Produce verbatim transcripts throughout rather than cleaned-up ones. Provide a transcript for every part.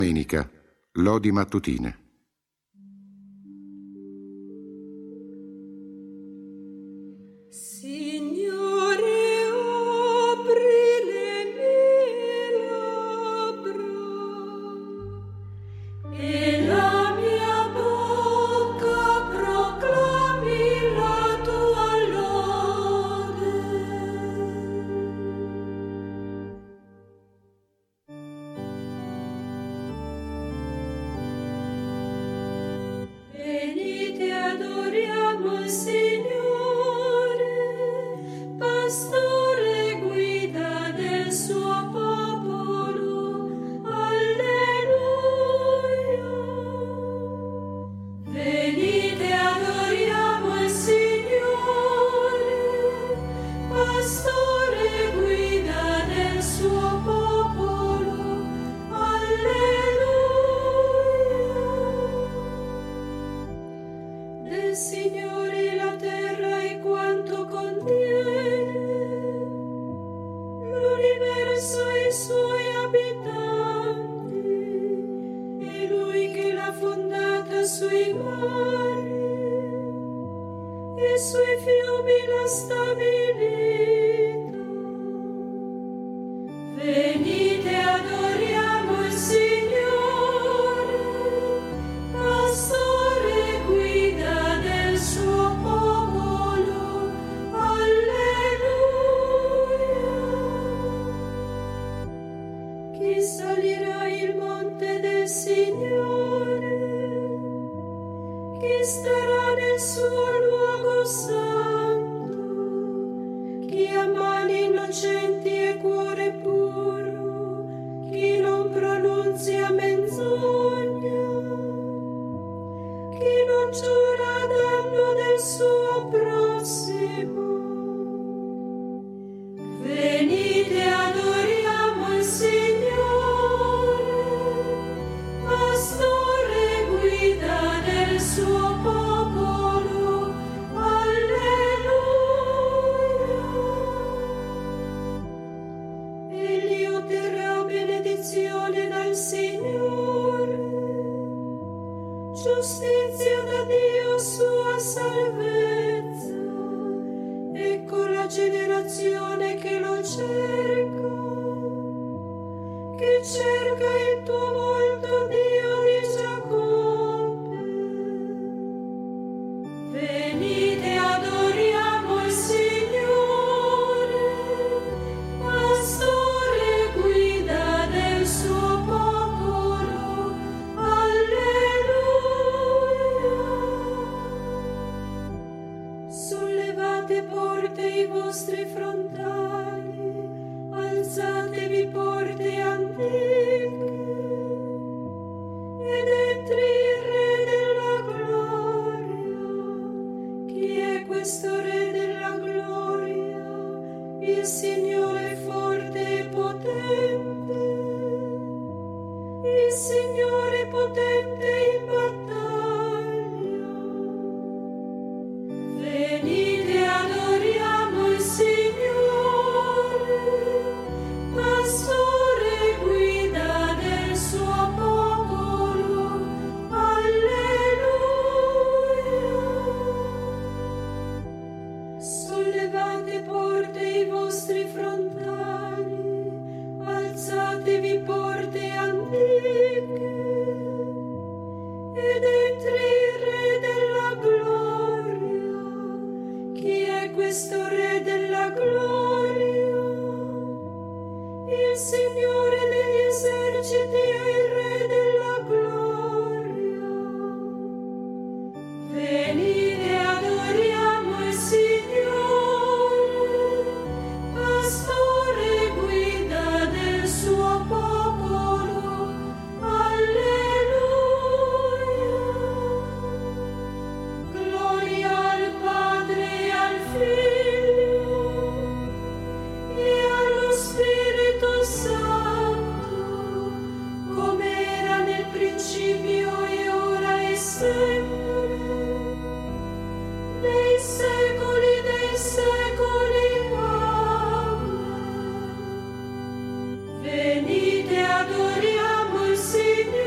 Domenica, lodi mattutine. Signore, la terra e quanto contiene, l'universo e i suoi abitanti, e Lui che l'ha fondata sui mari e sui fiumi l'ha stabilita. Venite, adoriamo il Signore, Pastore, guida del suo popolo. Alleluia. Chi salirà il monte del Signore? Chi starà nel suo luogo santo? Chi ha mani innocenti e cuore puro? Chi non pronunzia menzogna? Chi non giura a danno del suo prossimo? Venite, adoriamo il Signore, Pastore, guida del suo popolo. Alleluia. Egli otterrà benedizione dal Signore, giustizia da Dio, sua salvezza. Ecco la generazione che lo cerca, che cerca il tuo volto, Dio di Giacobbe. Venite, adoriamo il Signore, Pastore, guida del suo popolo. Alleluia. Sollevate porte i vostri frontali, alzatevi porte antiche, ed entri il Re della gloria. Chi è questo Re della gloria? Il Signore forte e potente, il Signore potente in battaglia. Venite, adoriamo il Signore, Pastore, guida del suo popolo. Alleluia. Sollevate porte i vostri frontali, alzatevi porte antiche, ed entri il Re della gloria. Chi è questo Re della gloria? Il Signore degli eserciti è il Re della gloria. Venite, adoriamo il Signore, Pastore, guida del suo popolo. Alleluia. Gloria al Padre e al Figlio e allo Spirito Santo, come era nel principio e ora e sempre, nei secoli dei secoli. Amen. Venite, adoriamo il Signore,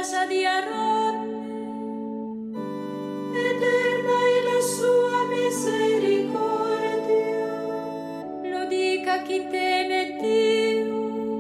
casa di Aaron. Eterna è la sua misericordia, lo dica chi teme Dio.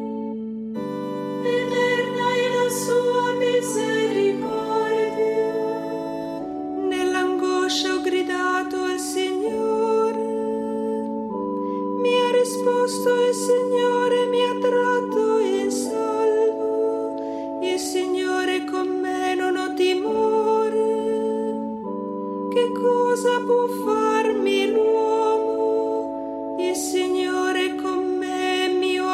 Eterna è la sua misericordia. Nell'angoscia ho gridato al Signore, mi ha risposto il Signore, mi ha tratto in salvo. Il Signore con me, non ho timore. Che cosa può farmi l'uomo? Il Signore con me, mio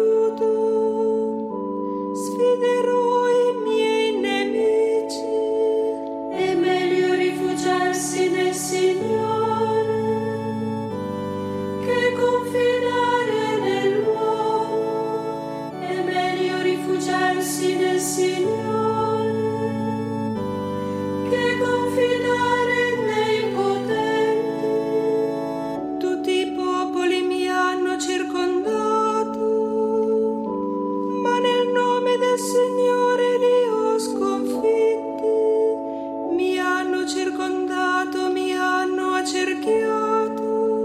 aiuto. Sfiderò i miei nemici. È meglio rifugiarsi nel Signore che confidare nell'uomo. È meglio rifugiarsi nel Signore che confidare nei potenti. Tutti i popoli mi hanno circondato, ma nel nome del Signore li ho sconfitti. Mi hanno circondato, mi hanno accerchiato,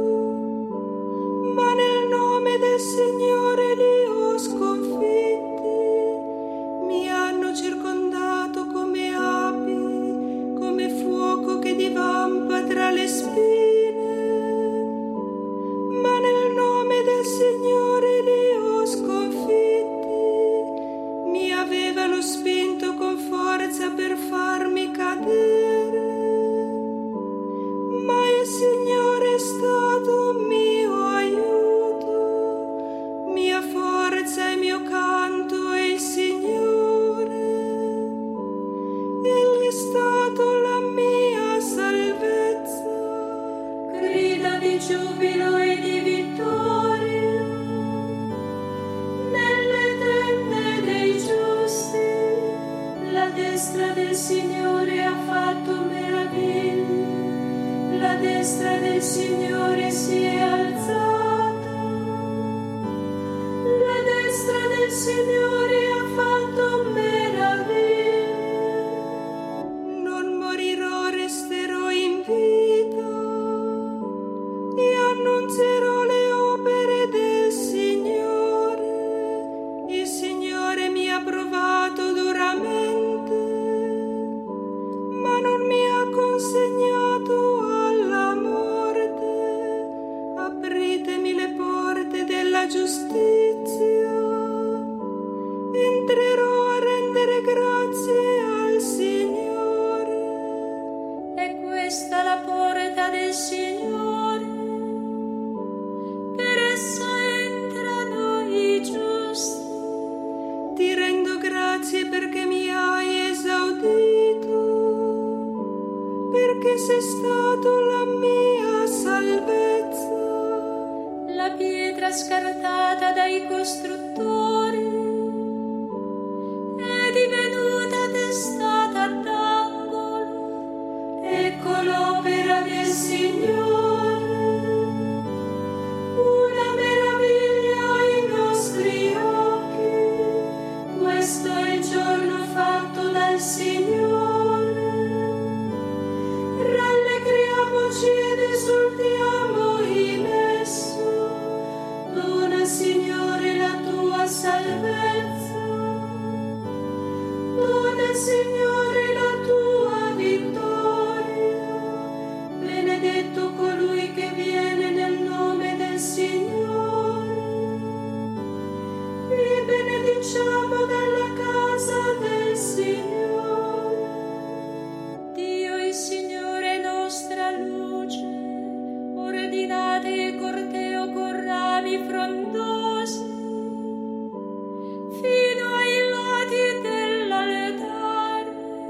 ma nel nome del Signore li ho sconfitti. Mi hanno circondato come api, come fuoco che divampa tra le spine, ma nel nome del Signore li ho sconfitti. Mi avevano spinto con forza per farmi cadere, ma il Signore è stato mio aiuto, mia forza e mio canto è il Signore. Egli è stato la mia salvezza, grida di giubilo e di vittoria nelle tende dei giusti. La destra del Signore ha fatto meraviglie, la destra del Signore si è alzata, la destra del Signore ha fatto meraviglie. Non morirò, resterò in vita e annunzierò le opere del Signore. Il Signore mi ha provato duramente, ma non mi ha consegnato alla morte. Apritemi le porte della giustizia, entrerò a rendere grazie al Signore. È questa la porta del Signore, per essa entrano i giusti. Ti rendo grazie perché mi hai esaudito, perché sei stato la mia salvezza. La pietra scartata dai costruttori è divenuta testata d'angolo. Ecco l'opera del Signore, una meraviglia ai nostri occhi. Questo è il giorno fatto dal Signore. Rallegriamoci ed esultiamo in esso. Dona, Signore, la tua salvezza. Dona, Signore, la tua vittoria. Benedetto colui che viene nel nome del Signore. Vi benediciamo dalla casa del Signore. Dio il Signore nostra luce, ordinate il corteo con rami frondosi fino ai lati dell'altare.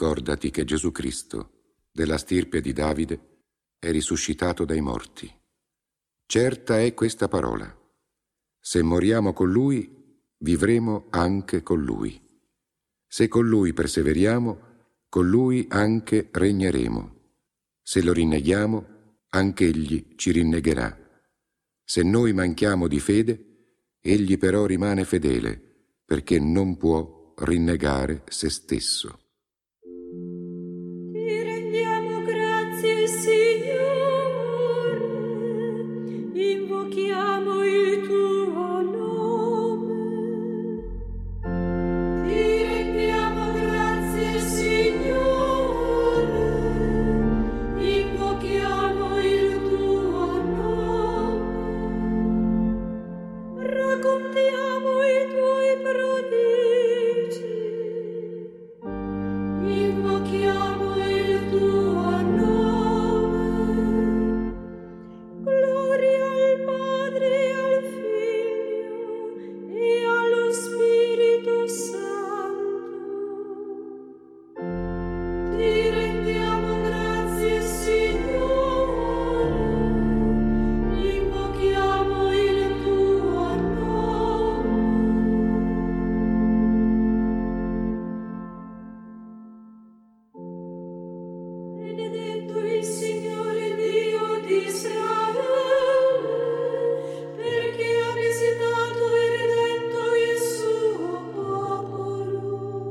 ricordati che Gesù Cristo, della stirpe di Davide, è risuscitato dai morti. Certa è questa parola: se moriamo con Lui, vivremo anche con Lui. Se con Lui perseveriamo, con Lui anche regneremo. Se lo rinneghiamo, anche Egli ci rinnegherà. Se noi manchiamo di fede, Egli però rimane fedele, perché non può rinnegare se stesso. Ti rendiamo grazie, Signore, invochiamo il tuo nome. Ti rendiamo grazie, Signore, invochiamo il tuo nome. Raccontiamo i tuoi prodigi, invochiamo il tuo nome. Gloria al Padre e al Figlio e allo Spirito Santo. Ti rendiamo grazie, Signore, invochiamo il tuo nome. Benedetto il Signore Dio di Israele, perché ha visitato e redento il suo popolo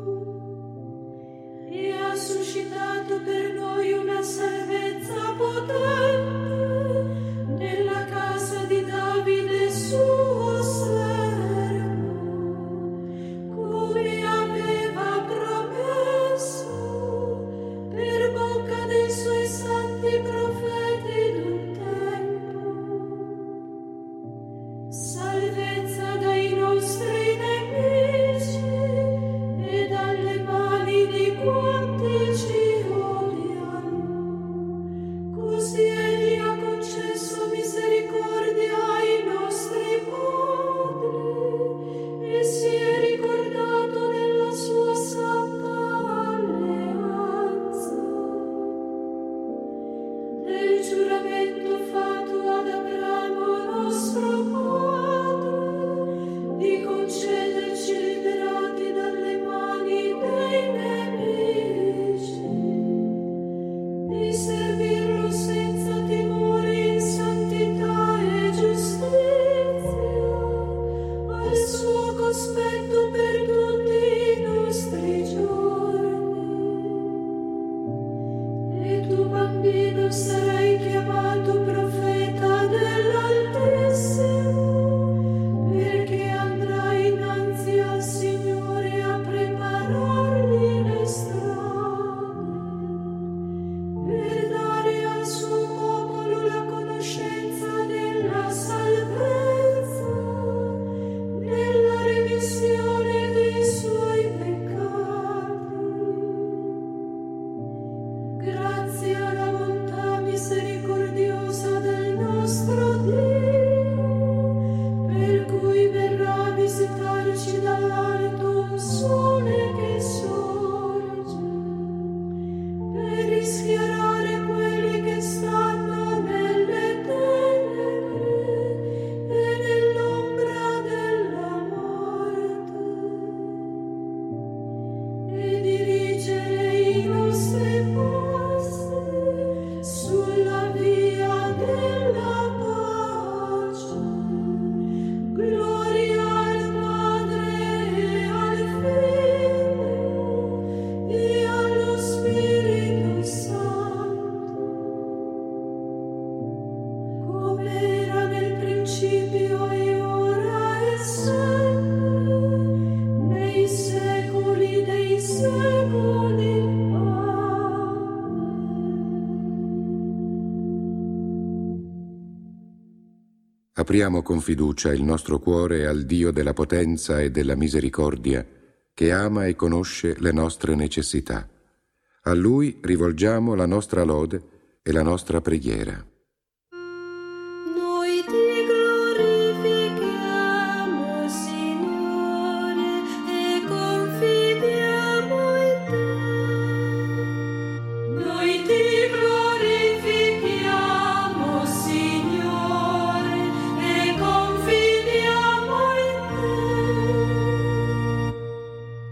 e ha suscitato per noi una salvezza potente nella casa di Davide suo servo, come aveva promesso per bocca dei suoi santi profeti d'un tempo. Salvezza dai nostri nemici e dalle mani di quanti ci odiano. Così Egli ha concesso misericordia ai nostri padri e si è ricordato della sua santa alleanza, del giuramento fatto ad Abramo nostro padre, di concederci liberati dalle mani dei nemici, di servirlo senza timore in santità e giustizia, al suo cospetto per tutti i nostri giorni. E tu, bambino, sarai chiamato profeta dell'Altissimo, perché andrai innanzi al Signore a preparargli le strade, per dare al suo popolo la conoscenza della salvezza, nella remissione dei suoi peccati, grazie alla bontà misericordiosa del nostro Dio, per cui verrà a visitarci dall'alto un sole che sorge, per rischiarare quelli che stanno nelle tenebre e nell'ombra della morte, e dirigere i nostri passi sulla via della pace. Gloria al Padre e al Figlio e allo Spirito Santo, come era nel principio e ora e sempre, nei secoli dei secoli. Apriamo con fiducia il nostro cuore al Dio della potenza e della misericordia, che ama e conosce le nostre necessità. A Lui rivolgiamo la nostra lode e la nostra preghiera. Noi ti glorifichiamo, Signore, e confidiamo in te.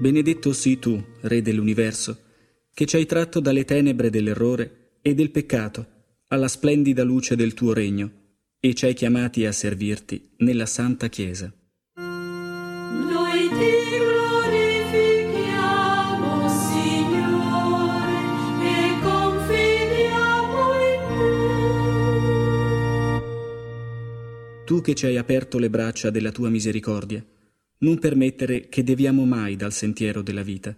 Benedetto sii tu, Re dell'universo, che ci hai tratto dalle tenebre dell'errore e del peccato alla splendida luce del tuo regno e ci hai chiamati a servirti nella Santa Chiesa. Noi ti glorifichiamo, Signore, e confidiamo in te. Tu che ci hai aperto le braccia della tua misericordia, non permettere che deviamo mai dal sentiero della vita.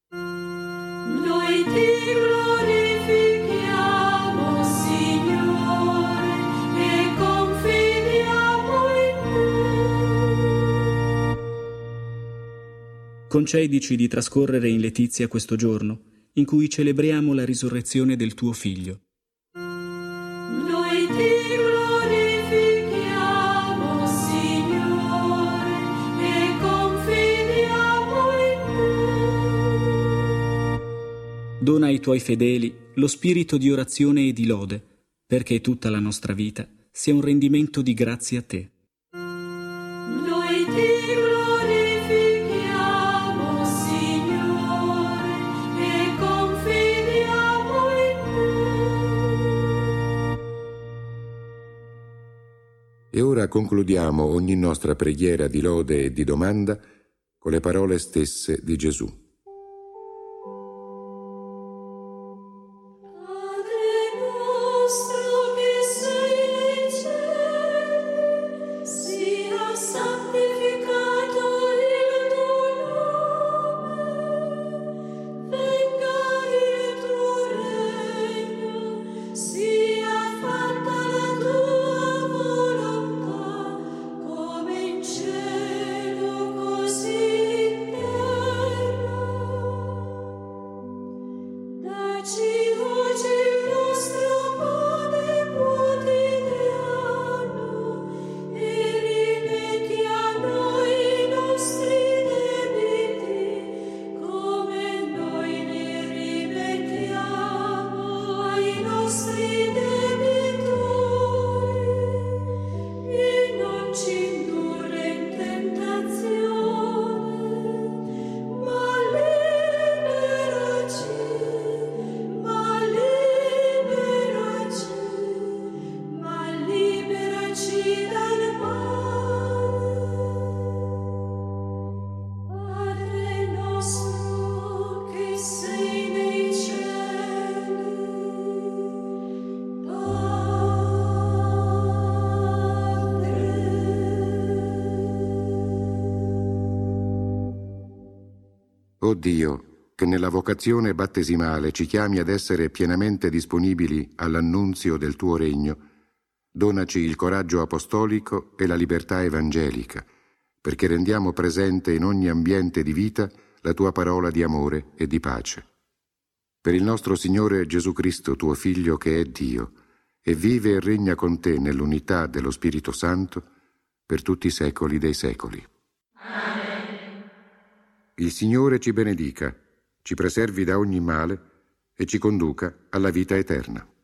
Noi ti glorifichiamo, Signore, e confidiamo in te. Concedici di trascorrere in letizia questo giorno, in cui celebriamo la risurrezione del tuo Figlio. Noi ti glorifichiamo, Signore, e confidiamo in te. Dona ai tuoi fedeli lo spirito di orazione e di lode, perché tutta la nostra vita sia un rendimento di grazie a te. Noi ti glorifichiamo, Signore, e confidiamo in te. E ora concludiamo ogni nostra preghiera di lode e di domanda con le parole stesse di Gesù. Padre nostro che sei nei cieli, sia santificato il tuo nome, venga il tuo regno, sia fatta la tua volontà, come in cielo così in terra. Dacci oggi il nostro pane quotidiano e rimetti a noi i nostri debiti, come noi li rimettiamo ai nostri debitori, e non ci indurre in tentazione, ma liberaci, ma liberaci, ma liberaci dal male. Padre nostro che sei nei cieli, O Dio, che nella vocazione battesimale ci chiami ad essere pienamente disponibili all'annunzio del tuo regno, donaci il coraggio apostolico e la libertà evangelica, perché rendiamo presente in ogni ambiente di vita la tua parola di amore e di pace. Per il nostro Signore Gesù Cristo, tuo Figlio, che è Dio, e vive e regna con te nell'unità dello Spirito Santo, per tutti i secoli dei secoli. Il Signore ci benedica, ci preservi da ogni male e ci conduca alla vita eterna.